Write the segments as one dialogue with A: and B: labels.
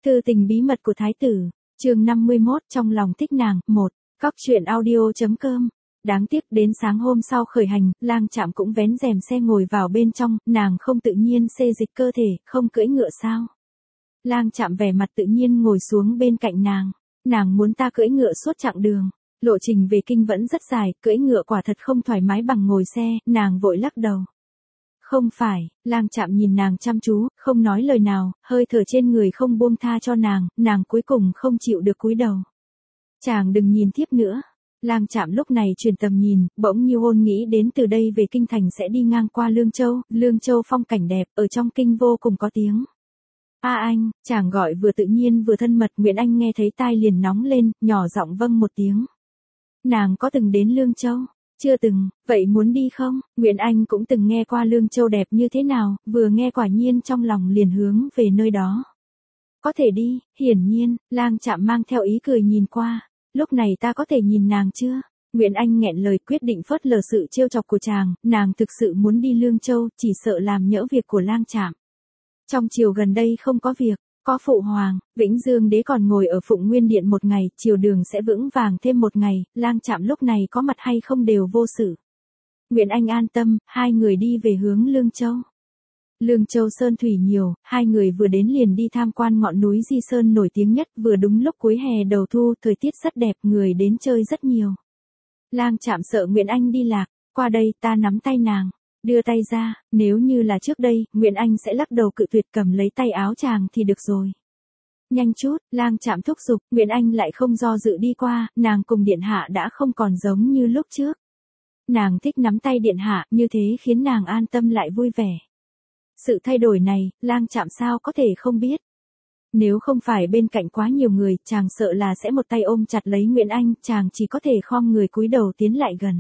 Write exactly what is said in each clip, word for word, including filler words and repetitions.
A: Thư tình bí mật của Thái tử, chương năm mươi mốt trong lòng thích nàng, một. Cóc truyện audio.com. Đáng tiếc đến sáng hôm sau khởi hành, Lang Trạm cũng vén rèm xe ngồi vào bên trong, nàng không tự nhiên xê dịch cơ thể, không cưỡi ngựa sao? Lang Trạm vẻ mặt tự nhiên ngồi xuống bên cạnh nàng, nàng muốn ta cưỡi ngựa suốt chặng đường, lộ trình về kinh vẫn rất dài, cưỡi ngựa quả thật không thoải mái bằng ngồi xe, nàng vội lắc đầu. Không phải, Lang Trạm nhìn nàng chăm chú, không nói lời nào, hơi thở trên người không buông tha cho nàng, nàng cuối cùng không chịu được cúi đầu. Chàng đừng nhìn thiếp nữa. Lang Trạm lúc này chuyển tầm nhìn, bỗng như hôn nghĩ đến từ đây về kinh thành sẽ đi ngang qua Lương Châu, Lương Châu phong cảnh đẹp, ở trong kinh vô cùng có tiếng. A anh, chàng gọi vừa tự nhiên vừa thân mật, Nguyễn Anh nghe thấy tai liền nóng lên, nhỏ giọng vâng một tiếng. Nàng có từng đến Lương Châu? Chưa từng, vậy muốn đi không? Nguyễn Anh cũng từng nghe qua Lương Châu đẹp như thế nào, vừa nghe quả nhiên trong lòng liền hướng về nơi đó. Có thể đi, hiển nhiên, Lang Trạm mang theo ý cười nhìn qua, lúc này ta có thể nhìn nàng chưa? Nguyễn Anh nghẹn lời quyết định phớt lờ sự trêu chọc của chàng, nàng thực sự muốn đi Lương Châu, chỉ sợ làm nhỡ việc của Lang Trạm. Trong chiều gần đây không có việc. Có phụ hoàng, Vĩnh Dương đế còn ngồi ở Phụng Nguyên Điện một ngày, triều đường sẽ vững vàng thêm một ngày, Lang Trạm lúc này có mặt hay không đều vô sự. Nguyễn Anh an tâm, hai người đi về hướng Lương Châu. Lương Châu sơn thủy nhiều, hai người vừa đến liền đi tham quan ngọn núi Di Sơn nổi tiếng nhất, vừa đúng lúc cuối hè đầu thu, thời tiết rất đẹp, người đến chơi rất nhiều. Lang Trạm sợ Nguyễn Anh đi lạc, qua đây ta nắm tay nàng. Đưa tay ra, nếu như là trước đây, Nguyễn Anh sẽ lắc đầu cự tuyệt, cầm lấy tay áo chàng thì được rồi. Nhanh chút, Lang Trạm thúc giục, Nguyễn Anh lại không do dự đi qua, nàng cùng điện hạ đã không còn giống như lúc trước. Nàng thích nắm tay điện hạ, như thế khiến nàng an tâm lại vui vẻ. Sự thay đổi này, Lang Trạm sao có thể không biết. Nếu không phải bên cạnh quá nhiều người, chàng sợ là sẽ một tay ôm chặt lấy Nguyễn Anh, chàng chỉ có thể khom người cúi đầu tiến lại gần.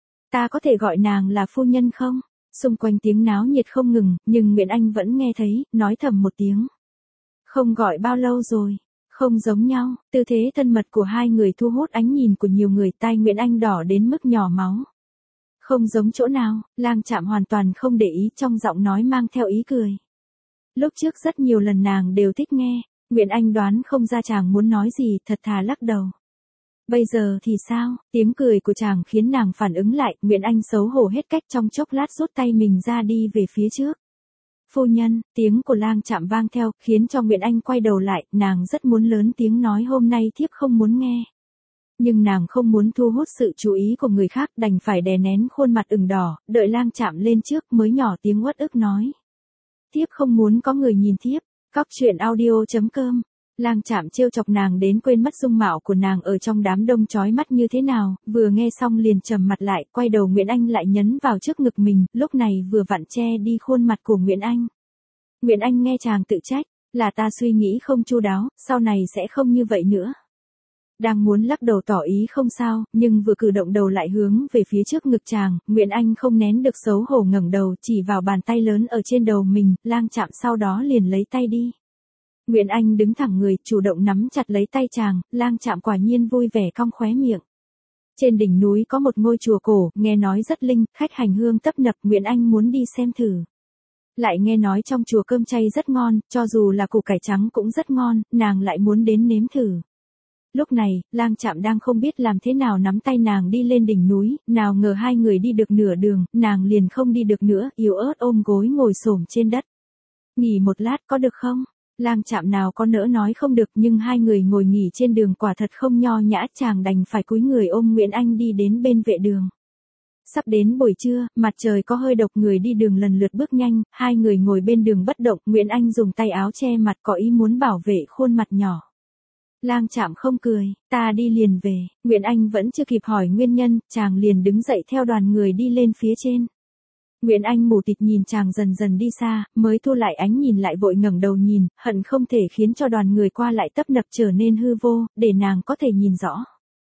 A: Ta có thể gọi nàng là phu nhân không? Xung quanh tiếng náo nhiệt không ngừng, nhưng Nguyễn Anh vẫn nghe thấy, nói thầm một tiếng. Không gọi bao lâu rồi, không giống nhau, tư thế thân mật của hai người thu hút ánh nhìn của nhiều người, tai Nguyễn Anh đỏ đến mức nhỏ máu. Không giống chỗ nào, Lang Trạm hoàn toàn không để ý, trong giọng nói mang theo ý cười. Lúc trước rất nhiều lần nàng đều thích nghe, Nguyễn Anh đoán không ra chàng muốn nói gì, thật thà lắc đầu. Bây giờ thì sao? Tiếng cười của chàng khiến nàng phản ứng lại, Nguyễn Anh xấu hổ hết cách, trong chốc lát rút tay mình ra đi về phía trước. Phu nhân, tiếng của Lang Trạm vang theo, khiến cho Nguyễn Anh quay đầu lại, nàng rất muốn lớn tiếng nói hôm nay thiếp không muốn nghe. Nhưng nàng không muốn thu hút sự chú ý của người khác, đành phải đè nén khuôn mặt ửng đỏ, đợi Lang Trạm lên trước mới nhỏ tiếng uất ức nói. Thiếp không muốn có người nhìn thiếp. Cóc truyện audio.com. Lang Trạm trêu chọc nàng đến quên mất dung mạo của nàng ở trong đám đông chói mắt như thế nào, vừa nghe xong liền trầm mặt lại, quay đầu Nguyễn Anh lại nhấn vào trước ngực mình, lúc này vừa vặn che đi khuôn mặt của Nguyễn Anh. Nguyễn Anh nghe chàng tự trách, là ta suy nghĩ không chu đáo, sau này sẽ không như vậy nữa. Đang muốn lắc đầu tỏ ý không sao, nhưng vừa cử động đầu lại hướng về phía trước ngực chàng, Nguyễn Anh không nén được xấu hổ ngẩng đầu chỉ vào bàn tay lớn ở trên đầu mình, Lang Trạm sau đó liền lấy tay đi. Nguyễn Anh đứng thẳng người, chủ động nắm chặt lấy tay chàng, Lang Trạm quả nhiên vui vẻ cong khóe miệng. Trên đỉnh núi có một ngôi chùa cổ, nghe nói rất linh, khách hành hương tấp nập, Nguyễn Anh muốn đi xem thử. Lại nghe nói trong chùa cơm chay rất ngon, cho dù là củ cải trắng cũng rất ngon, nàng lại muốn đến nếm thử. Lúc này, Lang Trạm đang không biết làm thế nào nắm tay nàng đi lên đỉnh núi, nào ngờ hai người đi được nửa đường, nàng liền không đi được nữa, yếu ớt ôm gối ngồi xổm trên đất. Nghỉ một lát có được không? Lang Trạm nào có nỡ nói không được, nhưng hai người ngồi nghỉ trên đường quả thật không nho nhã, chàng đành phải cúi người ôm Nguyễn Anh đi đến bên vệ đường. Sắp đến buổi trưa, mặt trời có hơi độc, người đi đường lần lượt bước nhanh, hai người ngồi bên đường bất động, Nguyễn Anh dùng tay áo che mặt có ý muốn bảo vệ khuôn mặt nhỏ. Lang Trạm không cười, ta đi liền về, Nguyễn Anh vẫn chưa kịp hỏi nguyên nhân, chàng liền đứng dậy theo đoàn người đi lên phía trên. Nguyễn Anh mù tịt nhìn chàng dần dần đi xa, mới thu lại ánh nhìn lại vội ngẩng đầu nhìn, hận không thể khiến cho đoàn người qua lại tấp nập trở nên hư vô, để nàng có thể nhìn rõ.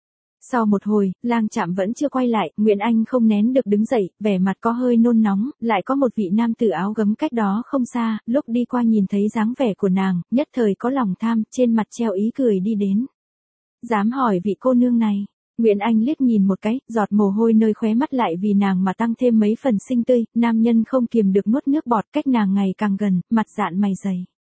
A: Sau một hồi, Lang Trạm vẫn chưa quay lại, Nguyễn Anh không nén được đứng dậy, vẻ mặt có hơi nôn nóng, lại có một vị nam tử áo gấm cách đó không xa, lúc đi qua nhìn thấy dáng vẻ của nàng, nhất thời có lòng tham, trên mặt treo ý cười đi đến. Dám hỏi vị cô nương này? Nguyễn Anh liếc nhìn một cái, giọt mồ hôi nơi khóe mắt lại vì nàng mà tăng thêm mấy phần xinh tươi, nam nhân không kiềm được nuốt nước bọt, cách nàng ngày càng gần, mặt dạn mày dày.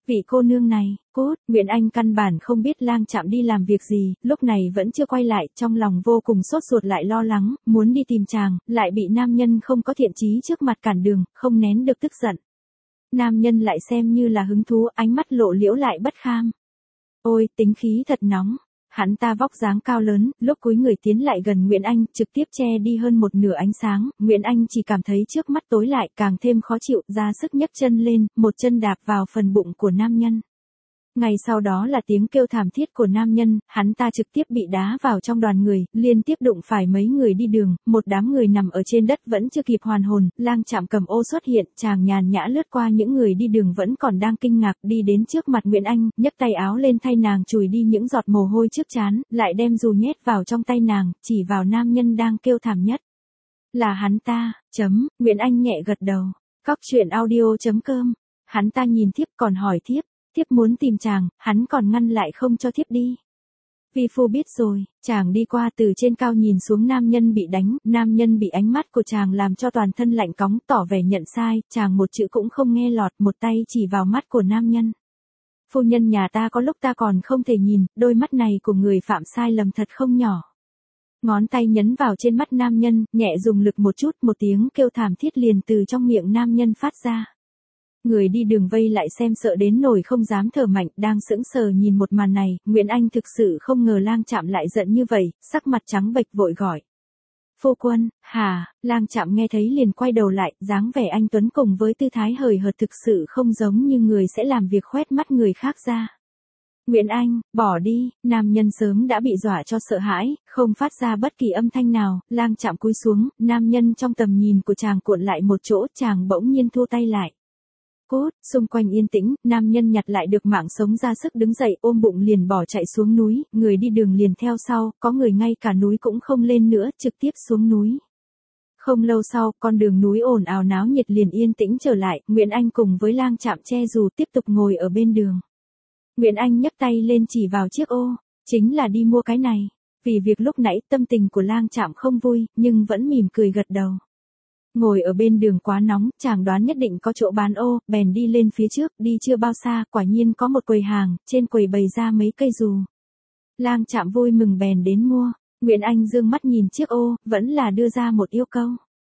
A: Vị cô nương này, cút, Nguyễn Anh căn bản không biết Lang Trạm đi làm việc gì, lúc này vẫn chưa quay lại, trong lòng vô cùng sốt ruột lại lo lắng, muốn đi tìm chàng, lại bị nam nhân không có thiện chí trước mặt cản đường, không nén được tức giận. Nam nhân lại xem như là hứng thú, ánh mắt lộ liễu lại bất kham. Ôi, tính khí thật nóng. Hắn ta vóc dáng cao lớn, lúc cúi người tiến lại gần Nguyễn Anh, trực tiếp che đi hơn một nửa ánh sáng, Nguyễn Anh chỉ cảm thấy trước mắt tối lại, càng thêm khó chịu, ra sức nhấc chân lên, một chân đạp vào phần bụng của nam nhân. Ngay sau đó là tiếng kêu thảm thiết của nam nhân, hắn ta trực tiếp bị đá vào trong đoàn người, liên tiếp đụng phải mấy người đi đường, một đám người nằm ở trên đất vẫn chưa kịp hoàn hồn, Lang Trạm cầm ô xuất hiện, chàng nhàn nhã lướt qua những người đi đường vẫn còn đang kinh ngạc, đi đến trước mặt Nguyễn Anh, nhấc tay áo lên thay nàng chùi đi những giọt mồ hôi trước trán, lại đem dù nhét vào trong tay nàng, chỉ vào nam nhân đang kêu thảm nhất. Là hắn ta, chấm, Nguyễn Anh nhẹ gật đầu. Cóc truyện audio chấm com. Hắn ta nhìn thiếp còn hỏi thiếp. Thiếp muốn tìm chàng, hắn còn ngăn lại không cho thiếp đi. Vi phu biết rồi, chàng đi qua từ trên cao nhìn xuống nam nhân bị đánh, nam nhân bị ánh mắt của chàng làm cho toàn thân lạnh cóng tỏ vẻ nhận sai, chàng một chữ cũng không nghe lọt, một tay chỉ vào mắt của nam nhân. Phu nhân nhà ta có lúc ta còn không thể nhìn, đôi mắt này của người phạm sai lầm thật không nhỏ. Ngón tay nhấn vào trên mắt nam nhân, nhẹ dùng lực một chút, một tiếng kêu thảm thiết liền từ trong miệng nam nhân phát ra. Người đi đường vây lại xem sợ đến nổi không dám thở mạnh, đang sững sờ nhìn một màn này, Nguyễn Anh thực sự không ngờ Lang Trạm lại giận như vậy, sắc mặt trắng bệch vội gọi. Phu quân, hà, Lang Trạm nghe thấy liền quay đầu lại, dáng vẻ anh tuấn cùng với tư thái hời hợt thực sự không giống như người sẽ làm việc khoét mắt người khác ra. Nguyễn Anh, bỏ đi, nam nhân sớm đã bị dọa cho sợ hãi, không phát ra bất kỳ âm thanh nào, Lang Trạm cúi xuống, nam nhân trong tầm nhìn của chàng cuộn lại một chỗ, chàng bỗng nhiên thu tay lại. Cút, xung quanh yên tĩnh, nam nhân nhặt lại được mạng sống ra sức đứng dậy ôm bụng liền bỏ chạy xuống núi, người đi đường liền theo sau, có người ngay cả núi cũng không lên nữa, trực tiếp xuống núi. Không lâu sau, con đường núi ồn ào náo nhiệt liền yên tĩnh trở lại, Nguyễn Anh cùng với Lang Trạm che dù tiếp tục ngồi ở bên đường. Nguyễn Anh nhấc tay lên chỉ vào chiếc ô, chính là đi mua cái này. Vì việc lúc nãy tâm tình của Lang Trạm không vui, nhưng vẫn mỉm cười gật đầu. Ngồi ở bên đường quá nóng, chàng đoán nhất định có chỗ bán ô, bèn đi lên phía trước, đi chưa bao xa, quả nhiên có một quầy hàng, trên quầy bày ra mấy cây dù. Lang Trạm vui mừng bèn đến mua, Nguyễn Anh dương mắt nhìn chiếc ô, vẫn là đưa ra một yêu cầu.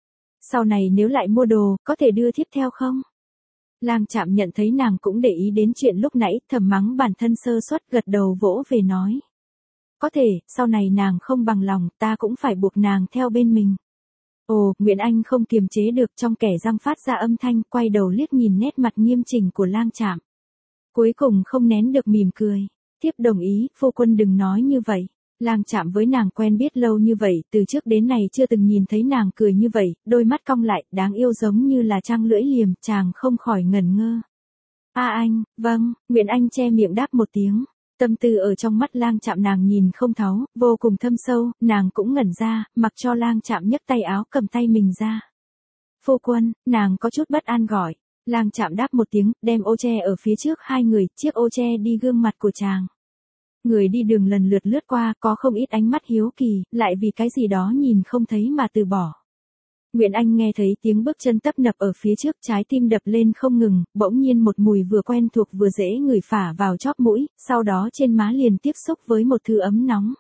A: Sau này nếu lại mua đồ, có thể đưa tiếp theo không? Lang Trạm nhận thấy nàng cũng để ý đến chuyện lúc nãy, thầm mắng bản thân sơ suất, gật đầu vỗ về nói. Có thể, sau này nàng không bằng lòng, ta cũng phải buộc nàng theo bên mình. Ồ, Nguyễn Anh không kiềm chế được trong kẻ răng phát ra âm thanh, quay đầu liếc nhìn nét mặt nghiêm chỉnh của Lang Trạm. Cuối cùng không nén được mỉm cười. Thiếp đồng ý, phu quân đừng nói như vậy. Lang Trạm với nàng quen biết lâu như vậy, từ trước đến nay chưa từng nhìn thấy nàng cười như vậy, đôi mắt cong lại, đáng yêu giống như là trang lưỡi liềm, chàng không khỏi ngẩn ngơ. A anh, vâng, Nguyễn Anh che miệng đáp một tiếng. Tâm tư ở trong mắt Lang Trạm nàng nhìn không thấu, vô cùng thâm sâu, nàng cũng ngẩn ra, mặc cho Lang Trạm nhấc tay áo cầm tay mình ra. Phu quân, nàng có chút bất an gọi. Lang Trạm đáp một tiếng, đem ô che ở phía trước hai người, chiếc ô che đi gương mặt của chàng. Người đi đường lần lượt lướt qua, có không ít ánh mắt hiếu kỳ, lại vì cái gì đó nhìn không thấy mà từ bỏ. Nguyễn Anh nghe thấy tiếng bước chân tấp nập ở phía trước, trái tim đập lên không ngừng, bỗng nhiên một mùi vừa quen thuộc vừa dễ ngửi phả vào chóp mũi, sau đó trên má liền tiếp xúc với một thứ ấm nóng.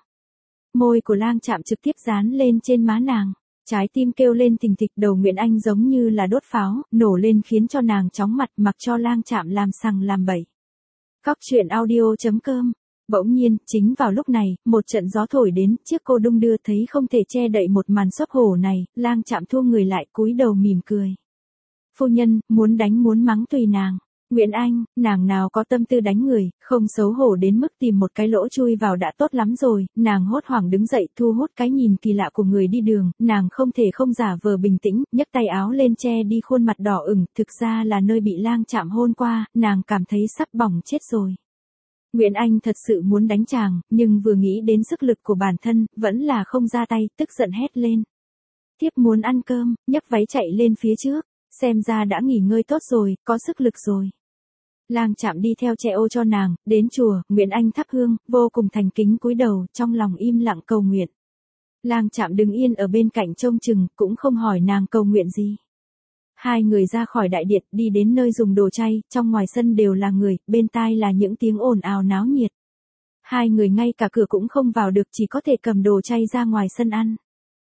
A: Môi của Lang Trạm trực tiếp dán lên trên má nàng, trái tim kêu lên thình thịch, đầu Nguyễn Anh giống như là đốt pháo, nổ lên khiến cho nàng chóng mặt, mặc cho Lang Trạm làm sằng làm bậy. Cóc truyện audio chấm com. Bỗng nhiên, chính vào lúc này, một trận gió thổi đến, chiếc cô đung đưa thấy không thể che đậy một màn xốc hổ này, Lang Trạm thua người lại, cúi đầu mỉm cười. Phu nhân, muốn đánh muốn mắng tùy nàng. Nguyễn Anh, nàng nào có tâm tư đánh người, không xấu hổ đến mức tìm một cái lỗ chui vào đã tốt lắm rồi, nàng hốt hoảng đứng dậy thu hút cái nhìn kỳ lạ của người đi đường, nàng không thể không giả vờ bình tĩnh, nhấc tay áo lên che đi khuôn mặt đỏ ửng, thực ra là nơi bị Lang Trạm hôn qua, nàng cảm thấy sắp bỏng chết rồi. Nguyễn Anh thật sự muốn đánh chàng, nhưng vừa nghĩ đến sức lực của bản thân, vẫn là không ra tay, tức giận hét lên. Thiếp muốn ăn cơm, nhấc váy chạy lên phía trước, xem ra đã nghỉ ngơi tốt rồi, có sức lực rồi. Lang Trạm đi theo che ô cho nàng, đến chùa, Nguyễn Anh thắp hương, vô cùng thành kính cúi đầu, trong lòng im lặng cầu nguyện. Lang Trạm đứng yên ở bên cạnh trông chừng, cũng không hỏi nàng cầu nguyện gì. Hai người ra khỏi đại điện, đi đến nơi dùng đồ chay, trong ngoài sân đều là người, bên tai là những tiếng ồn ào náo nhiệt. Hai người ngay cả cửa cũng không vào được, chỉ có thể cầm đồ chay ra ngoài sân ăn.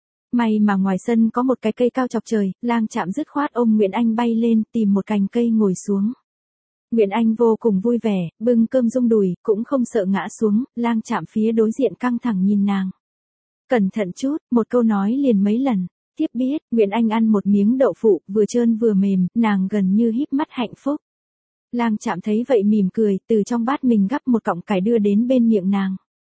A: May mà ngoài sân có một cái cây cao chọc trời, Lang Chạm dứt khoát ôm Nguyễn Anh bay lên, tìm một cành cây ngồi xuống. Nguyễn Anh vô cùng vui vẻ, bưng cơm rung đùi, cũng không sợ ngã xuống, Lang Chạm phía đối diện căng thẳng nhìn nàng. Cẩn thận chút, một câu nói liền mấy lần. Tiếp biết, Nguyễn Anh ăn một miếng đậu phụ, vừa trơn vừa mềm, nàng gần như híp mắt hạnh phúc. Lang Chạm thấy vậy mỉm cười, từ trong bát mình gắp một cọng cải đưa đến bên miệng nàng.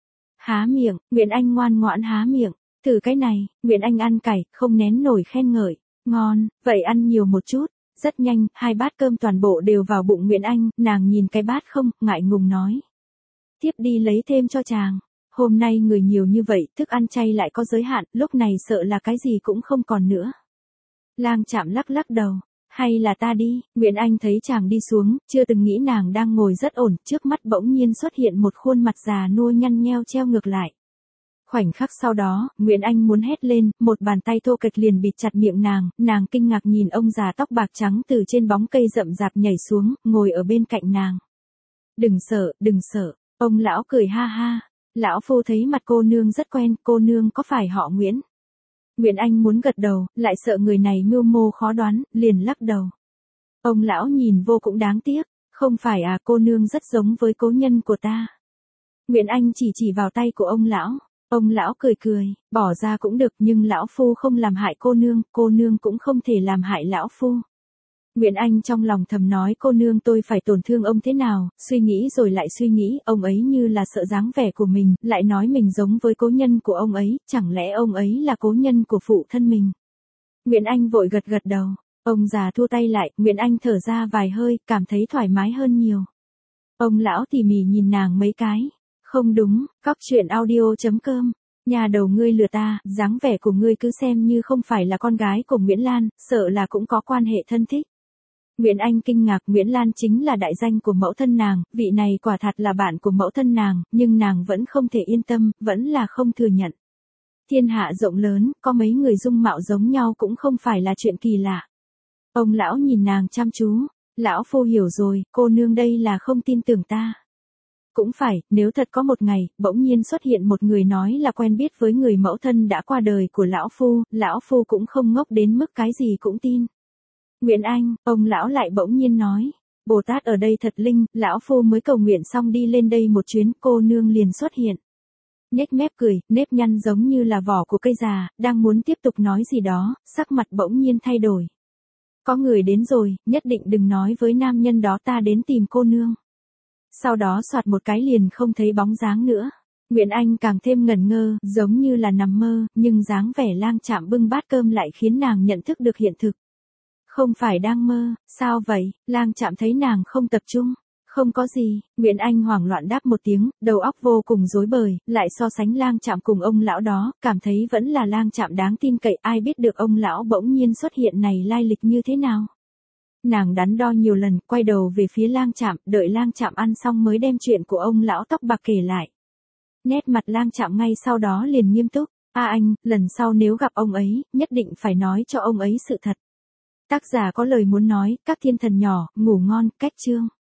A: Há miệng, Nguyễn Anh ngoan ngoãn há miệng. Thử cái này, Nguyễn Anh ăn cải, không nén nổi khen ngợi. Ngon, vậy ăn nhiều một chút. Rất nhanh, hai bát cơm toàn bộ đều vào bụng Nguyễn Anh, nàng nhìn cái bát không, ngại ngùng nói. Tiếp đi lấy thêm cho chàng. Hôm nay người nhiều như vậy, thức ăn chay lại có giới hạn, lúc này sợ là cái gì cũng không còn nữa. Lang Chạm lắc lắc đầu. Hay là ta đi, Nguyễn Anh thấy chàng đi xuống, chưa từng nghĩ nàng đang ngồi rất ổn, trước mắt bỗng nhiên xuất hiện một khuôn mặt già nua nhăn nheo treo ngược lại. Khoảnh khắc sau đó, Nguyễn Anh muốn hét lên, một bàn tay thô kệch liền bịt chặt miệng nàng, nàng kinh ngạc nhìn ông già tóc bạc trắng từ trên bóng cây rậm rạp nhảy xuống, ngồi ở bên cạnh nàng. Đừng sợ, đừng sợ, ông lão cười ha ha. Lão phu thấy mặt cô nương rất quen, cô nương có phải họ Nguyễn? Nguyễn Anh muốn gật đầu, lại sợ người này mưu mô khó đoán, liền lắc đầu. Ông lão nhìn vô cũng đáng tiếc, không phải à, cô nương rất giống với cố nhân của ta. Nguyễn Anh chỉ chỉ vào tay của ông lão. Ông lão cười cười, bỏ ra cũng được, nhưng lão phu không làm hại cô nương, cô nương cũng không thể làm hại lão phu. Nguyễn Anh trong lòng thầm nói cô nương tôi phải tổn thương ông thế nào, suy nghĩ rồi lại suy nghĩ, ông ấy như là sợ dáng vẻ của mình, lại nói mình giống với cố nhân của ông ấy, chẳng lẽ ông ấy là cố nhân của phụ thân mình. Nguyễn Anh vội gật gật đầu, ông già thu tay lại, Nguyễn Anh thở ra vài hơi, cảm thấy thoải mái hơn nhiều. Ông lão tỉ mỉ nhìn nàng mấy cái. Không đúng, cóc truyện audio chấm com. Nhà đầu ngươi lừa ta, dáng vẻ của ngươi cứ xem như không phải là con gái của Nguyễn Lan, sợ là cũng có quan hệ thân thích. Nguyễn Anh kinh ngạc, Nguyễn Lan chính là đại danh của mẫu thân nàng, vị này quả thật là bạn của mẫu thân nàng, nhưng nàng vẫn không thể yên tâm, vẫn là không thừa nhận. Thiên hạ rộng lớn, có mấy người dung mạo giống nhau cũng không phải là chuyện kỳ lạ. Ông lão nhìn nàng chăm chú, lão phu hiểu rồi, cô nương đây là không tin tưởng ta. Cũng phải, nếu thật có một ngày, bỗng nhiên xuất hiện một người nói là quen biết với người mẫu thân đã qua đời của lão phu, lão phu cũng không ngốc đến mức cái gì cũng tin. Nguyễn Anh, ông lão lại bỗng nhiên nói, Bồ Tát ở đây thật linh, lão phu mới cầu nguyện xong đi lên đây một chuyến, cô nương liền xuất hiện. Nhếch mép cười, nếp nhăn giống như là vỏ của cây già, đang muốn tiếp tục nói gì đó, sắc mặt bỗng nhiên thay đổi. Có người đến rồi, nhất định đừng nói với nam nhân đó ta đến tìm cô nương. Sau đó soạt một cái liền không thấy bóng dáng nữa. Nguyễn Anh càng thêm ngẩn ngơ, giống như là nằm mơ, nhưng dáng vẻ Lang Chạm bưng bát cơm lại khiến nàng nhận thức được hiện thực. Không phải đang mơ, sao vậy? Lang Chạm thấy nàng không tập trung. Không có gì, Nguyễn Anh hoảng loạn đáp một tiếng, đầu óc vô cùng rối bời, lại so sánh Lang Chạm cùng ông lão đó, cảm thấy vẫn là Lang Chạm đáng tin cậy, ai biết được ông lão bỗng nhiên xuất hiện này lai lịch như thế nào. Nàng đắn đo nhiều lần, quay đầu về phía Lang Chạm, đợi Lang Chạm ăn xong mới đem chuyện của ông lão tóc bạc kể lại. Nét mặt Lang Chạm ngay sau đó liền nghiêm túc, a anh, lần sau nếu gặp ông ấy, nhất định phải nói cho ông ấy sự thật. Tác giả có lời muốn nói, các thiên thần nhỏ, ngủ ngon, cách chương.